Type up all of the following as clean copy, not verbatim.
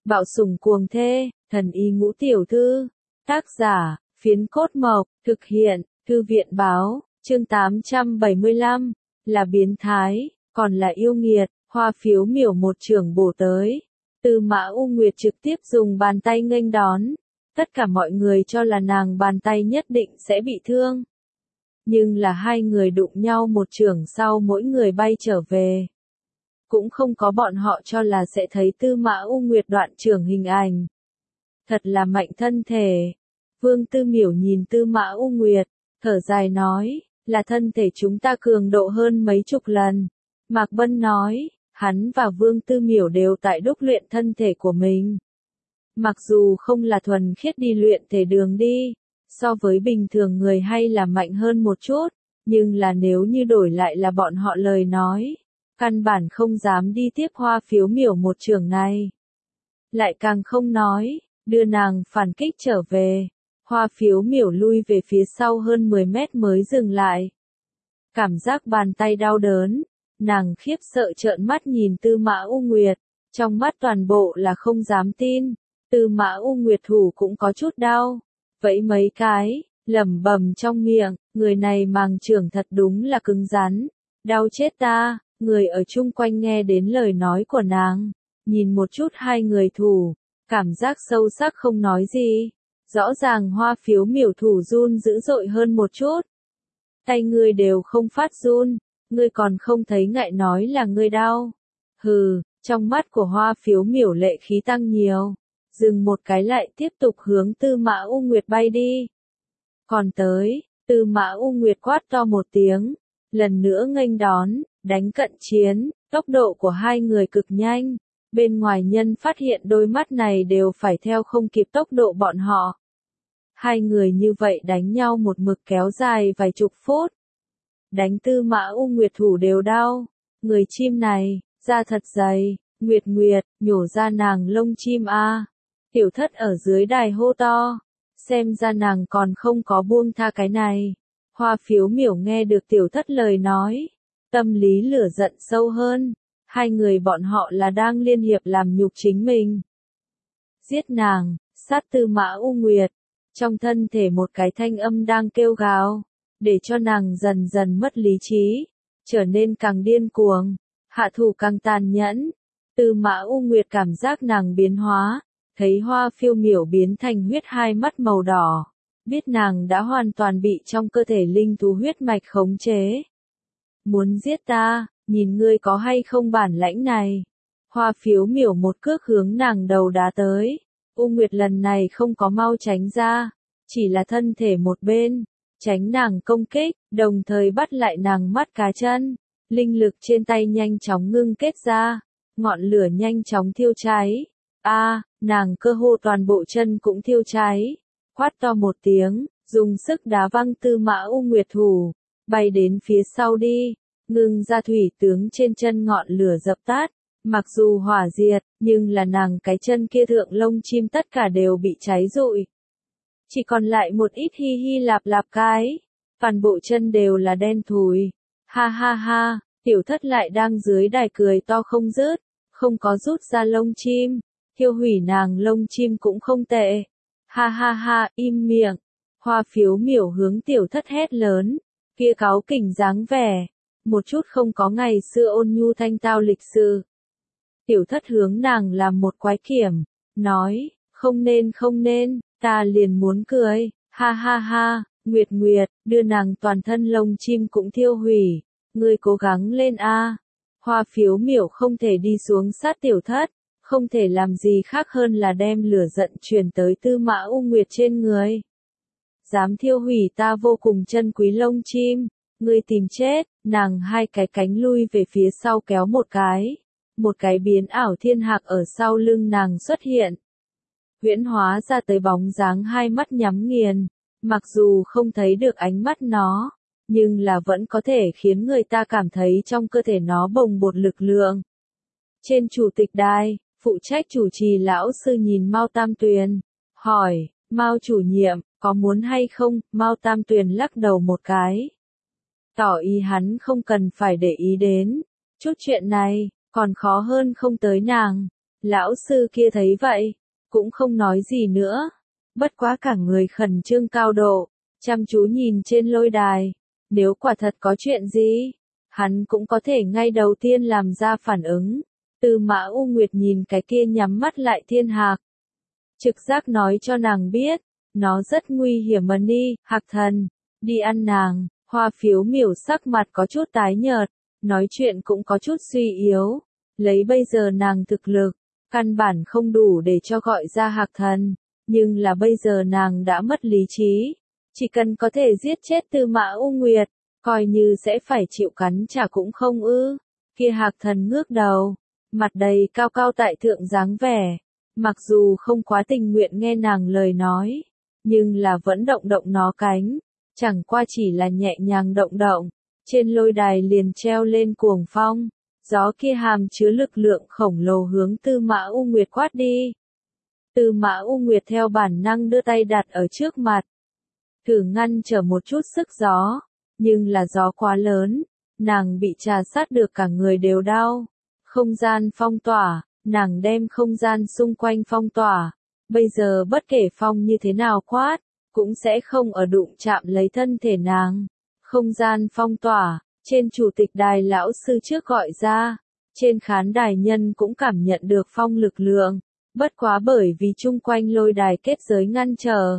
Bạo sủng cuồng thê, thần y ngũ tiểu thư. Tác giả, Phiến Cốt Mộc, thực hiện, Thư viện báo, chương 875, là biến thái, còn là yêu nghiệt, Hoa Phiếu Miểu một chưởng bổ tới. Tư Mã U Nguyệt trực tiếp dùng bàn tay nghênh đón. Tất cả mọi người cho là nàng bàn tay nhất định sẽ bị thương. Nhưng là hai người đụng nhau một chưởng sau mỗi người bay trở về. Cũng không có bọn họ cho là sẽ thấy Tư Mã U Nguyệt đoạn chưởng hình ảnh. Thật là mạnh thân thể. Vương Tư Miểu nhìn Tư Mã U Nguyệt, thở dài nói, là thân thể chúng ta cường độ hơn mấy chục lần. Mạc Bân nói, hắn và Vương Tư Miểu đều tại đúc luyện thân thể của mình. Mặc dù không là thuần khiết đi luyện thể đường đi, so với bình thường người hay là mạnh hơn một chút, nhưng là nếu như đổi lại là bọn họ lời nói, căn bản không dám đi tiếp Hoa Phiếu Miểu một chưởng này. Lại càng không nói, đưa nàng phản kích trở về. Hoa Phiếu Miểu lui về phía sau hơn 10 mét mới dừng lại. Cảm giác bàn tay đau đớn, nàng khiếp sợ trợn mắt nhìn Tư Mã U Nguyệt, trong mắt toàn bộ là không dám tin. Tư Mã U Nguyệt thủ cũng có chút đau, vẫy mấy cái, lẩm bẩm trong miệng, người này màng chưởng thật đúng là cứng rắn, đau chết ta. Người ở chung quanh nghe đến lời nói của nàng, nhìn một chút hai người thủ, cảm giác sâu sắc không nói gì. Rõ ràng Hoa Phiếu Miểu thủ run dữ dội hơn một chút. Tay ngươi đều không phát run, ngươi còn không thấy ngại nói là ngươi đau. Hừ, trong mắt của Hoa Phiếu Miểu lệ khí tăng nhiều, dừng một cái lại tiếp tục hướng Tư Mã U Nguyệt bay đi. Còn tới, Tư Mã U Nguyệt quát to một tiếng, lần nữa nghênh đón, đánh cận chiến, tốc độ của hai người cực nhanh. Bên ngoài nhân phát hiện đôi mắt này đều phải theo không kịp tốc độ bọn họ. Hai người như vậy đánh nhau một mực kéo dài vài chục phút. Đánh Tư Mã U Nguyệt thủ đều đau. Người chim này, da thật dày, Nguyệt Nguyệt, nhổ ra nàng lông chim a. Tiểu Thất ở dưới đài hô to. Xem ra nàng còn không có buông tha cái này. Hoa Phiếu Miểu nghe được Tiểu Thất lời nói. Tâm lý lửa giận sâu hơn. Hai người bọn họ là đang liên hiệp làm nhục chính mình. Giết nàng, sát Tư Mã U Nguyệt. Trong thân thể một cái thanh âm đang kêu gào, để cho nàng dần dần mất lý trí, trở nên càng điên cuồng, hạ thủ càng tàn nhẫn. Tư Mã U Nguyệt cảm giác nàng biến hóa, thấy Hoa Phiêu Miểu biến thành huyết hai mắt màu đỏ, biết nàng đã hoàn toàn bị trong cơ thể linh thú huyết mạch khống chế. Muốn giết ta, nhìn ngươi có hay không bản lãnh này. Hoa Phiếu Miểu một cước hướng nàng đầu đá tới. U Nguyệt lần này không có mau tránh ra, chỉ là thân thể một bên, tránh nàng công kích, đồng thời bắt lại nàng mắt cá chân. Linh lực trên tay nhanh chóng ngưng kết ra, ngọn lửa nhanh chóng thiêu cháy. Nàng cơ hồ toàn bộ chân cũng thiêu cháy. Quát to một tiếng, dùng sức đá văng Tư Mã U Nguyệt thủ, bay đến phía sau đi, ngưng ra thủy tướng trên chân ngọn lửa dập tắt. Mặc dù hỏa diệt, nhưng là nàng cái chân kia thượng lông chim tất cả đều bị cháy rụi. Chỉ còn lại một ít hi hi lạp lạp cái. Toàn bộ chân đều là đen thùi. Ha ha ha, Tiểu Thất lại đang dưới đài cười to không dứt, không có rút ra lông chim. Thiêu hủy nàng lông chim cũng không tệ. Ha ha ha, im miệng. Hoa Phiếu Miểu hướng Tiểu Thất hét lớn. Kia cáu kỉnh dáng vẻ. Một chút không có ngày xưa ôn nhu thanh tao lịch sự. Tiểu Thất hướng nàng làm một quái kiểm, nói, không nên, ta liền muốn cười, ha ha ha, Nguyệt Nguyệt, đưa nàng toàn thân lông chim cũng thiêu hủy, ngươi cố gắng lên a. Hoa Phiếu Miểu không thể đi xuống sát Tiểu Thất, không thể làm gì khác hơn là đem lửa giận truyền tới Tư Mã U Nguyệt trên người. Dám thiêu hủy ta vô cùng chân quý lông chim, ngươi tìm chết. Nàng hai cái cánh lui về phía sau kéo một cái biến ảo thiên hạc ở sau lưng nàng xuất hiện. Huyễn hóa ra tới bóng dáng hai mắt nhắm nghiền, mặc dù không thấy được ánh mắt nó, nhưng là vẫn có thể khiến người ta cảm thấy trong cơ thể nó bồng bột lực lượng. Trên chủ tịch đài, phụ trách chủ trì lão sư nhìn Mao Tam Tuyền, hỏi, Mao chủ nhiệm, có muốn hay không? Mao Tam Tuyền lắc đầu một cái. Tỏ ý hắn không cần phải để ý đến. Chút chuyện này, còn khó hơn không tới nàng. Lão sư kia thấy vậy, cũng không nói gì nữa. Bất quá cả người khẩn trương cao độ, chăm chú nhìn trên lôi đài. Nếu quả thật có chuyện gì, hắn cũng có thể ngay đầu tiên làm ra phản ứng. Tư Mã U Nguyệt nhìn cái kia nhắm mắt lại thiên hạc. Trực giác nói cho nàng biết, nó rất nguy hiểm mà đi, Hạc Thần, đi ăn nàng. Hoa Phiếu Miểu sắc mặt có chút tái nhợt, nói chuyện cũng có chút suy yếu. Lấy bây giờ nàng thực lực, căn bản không đủ để cho gọi ra Hạc Thần, nhưng là bây giờ nàng đã mất lý trí. Chỉ cần có thể giết chết Tư Mã U Nguyệt, coi như sẽ phải chịu cắn trả cũng không ư. Kia Hạc Thần ngước đầu, mặt đầy cao cao tại thượng dáng vẻ, mặc dù không quá tình nguyện nghe nàng lời nói, nhưng là vẫn động động nó cánh, chẳng qua chỉ là nhẹ nhàng động động, trên lôi đài liền treo lên cuồng phong, gió kia hàm chứa lực lượng khổng lồ hướng Tư Mã U Nguyệt quát đi. Tư Mã U Nguyệt theo bản năng đưa tay đặt ở trước mặt, thử ngăn trở một chút sức gió, nhưng là gió quá lớn, nàng bị trà sát được cả người đều đau. Không gian phong tỏa, nàng đem không gian xung quanh phong tỏa, bây giờ bất kể phong như thế nào quát, cũng sẽ không ở đụng chạm lấy thân thể nàng. Không gian phong tỏa, trên chủ tịch đài lão sư trước gọi ra, trên khán đài nhân cũng cảm nhận được phong lực lượng, bất quá bởi vì chung quanh lôi đài kết giới ngăn trở.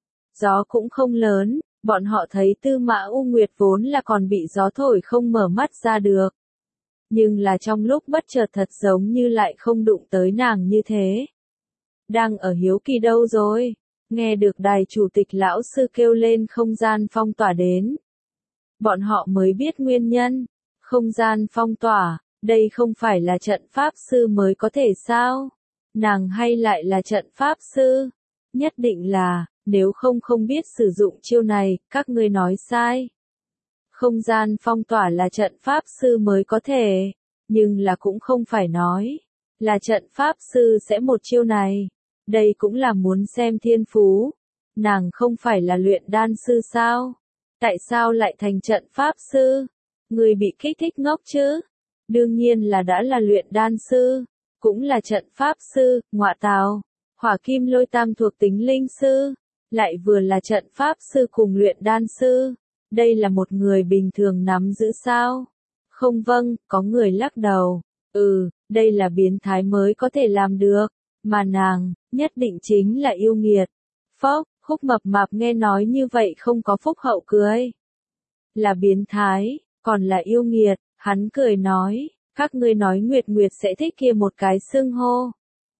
Gió cũng không lớn, bọn họ thấy Tư Mã U Nguyệt vốn là còn bị gió thổi không mở mắt ra được. Nhưng là trong lúc bất chợt thật giống như lại không đụng tới nàng như thế. Đang ở hiếu kỳ đâu rồi? Nghe được đài chủ tịch lão sư kêu lên không gian phong tỏa đến. Bọn họ mới biết nguyên nhân. Không gian phong tỏa, đây không phải là trận pháp sư mới có thể sao? Nàng hay lại là trận pháp sư? Nhất định là, nếu không biết sử dụng chiêu này, các ngươi nói sai. Không gian phong tỏa là trận pháp sư mới có thể, nhưng là cũng không phải nói là trận pháp sư sẽ một chiêu này. Đây cũng là muốn xem thiên phú. Nàng không phải là luyện đan sư sao? Tại sao lại thành trận pháp sư? Người bị kích thích ngốc chứ? Đương nhiên là đã là luyện đan sư, cũng là trận pháp sư, ngọa tào, hỏa kim lôi tam thuộc tính linh sư, lại vừa là trận pháp sư cùng luyện đan sư. Đây là một người bình thường nắm giữ sao? Không vâng, có người lắc đầu. Đây là biến thái mới có thể làm được. Mà nàng, nhất định chính là yêu nghiệt. Phốc, Khúc Mập Mạp nghe nói như vậy không có phúc hậu cười. Là biến thái, còn là yêu nghiệt, hắn cười nói, các ngươi nói Nguyệt Nguyệt sẽ thích kia một cái xưng hô.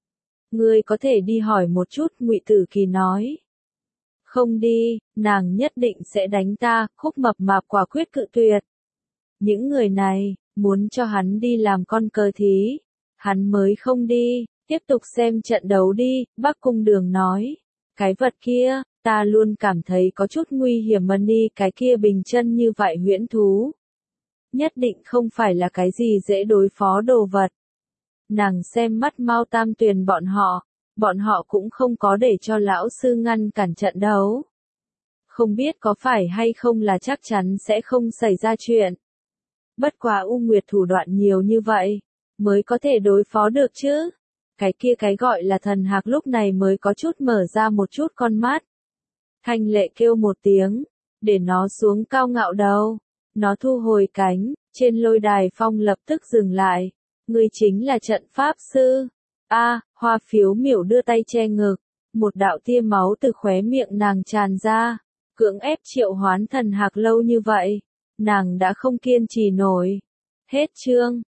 Ngươi có thể đi hỏi một chút, Ngụy Tử Kỳ nói. Không đi, nàng nhất định sẽ đánh ta, Khúc Mập Mạp quả quyết cự tuyệt. Những người này, muốn cho hắn đi làm con cờ thí, hắn mới không đi, tiếp tục xem trận đấu đi, Bắc Cung Đường nói. Cái vật kia, ta luôn cảm thấy có chút nguy hiểm mà đi, cái kia bình chân như vậy huyễn thú. Nhất định không phải là cái gì dễ đối phó đồ vật. Nàng xem mắt Mao Tam Tuyền bọn họ cũng không có để cho lão sư ngăn cản trận đấu. Không biết có phải hay không là chắc chắn sẽ không xảy ra chuyện. Bất quá U Nguyệt thủ đoạn nhiều như vậy, mới có thể đối phó được chứ. Cái kia cái gọi là thần hạc lúc này mới có chút mở ra một chút con mắt. Thanh Lệ kêu một tiếng, để nó xuống cao ngạo đầu. Nó thu hồi cánh, trên lôi đài phong lập tức dừng lại. Ngươi chính là trận pháp sư. Hoa Phiếu Miểu đưa tay che ngực. Một đạo tia máu từ khóe miệng nàng tràn ra. Cưỡng ép triệu hoán thần hạc lâu như vậy. Nàng đã không kiên trì nổi. Hết chương.